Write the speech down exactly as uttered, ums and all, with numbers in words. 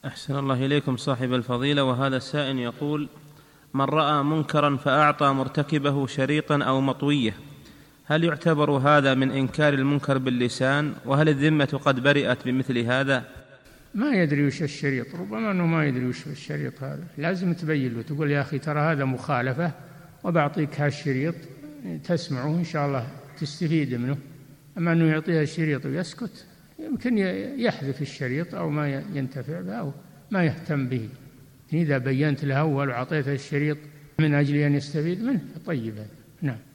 أحسن الله إليكم صاحب الفضيلة. وهذا السائل يقول: من رأى منكرا فأعطى مرتكبه شريطا أو مطوية، هل يعتبر هذا من إنكار المنكر باللسان؟ وهل الذمة قد برئت بمثل هذا؟ ما يدري وش الشريط، ربما أنه ما يدري وش الشريط هذا، لازم تبين له، تقول يا أخي ترى هذا مخالفة وبعطيك هالشريط تسمعه إن شاء الله تستفيد منه. أما أنه يعطيها الشريط ويسكت، يمكن يحذف الشريط أو ما ينتفع به أو ما يهتم به. إذا بينت له أول وعطيته الشريط من أجل أن يستفيد منه طيب. نعم.